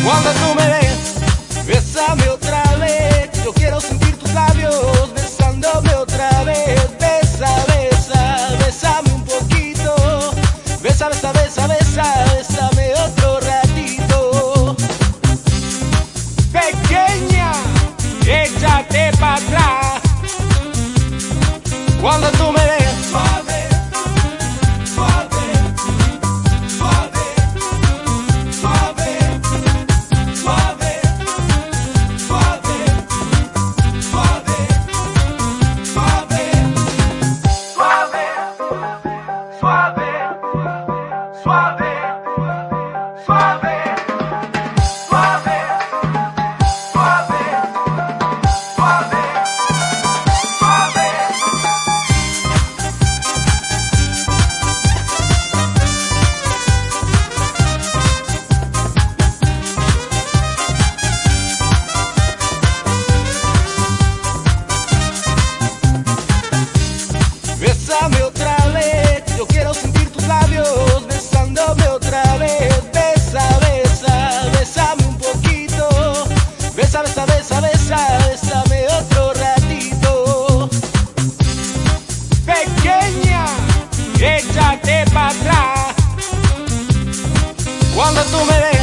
Cuando tú me ves, bésame otra vez. Yo quiero sentir tus labios besándome otra vez. Besa, besa, bésame un poquito. Besa, besa, besa, besa, bésame otro ratito. Pequeña, échate para atrás. Cuando tú me ves, suave, suave, suave, suave, suave, suave, suave, suave, suave, suave, suave, suave, suave, suave, suave. Bésame otra vez, yo quiero sentir tus labios besándome otra vez. Besa, besa, bésame un poquito. Besa, besa, besa, besa, bésame otro ratito. Pequeña, échate para atrás. Cuando tú me ves,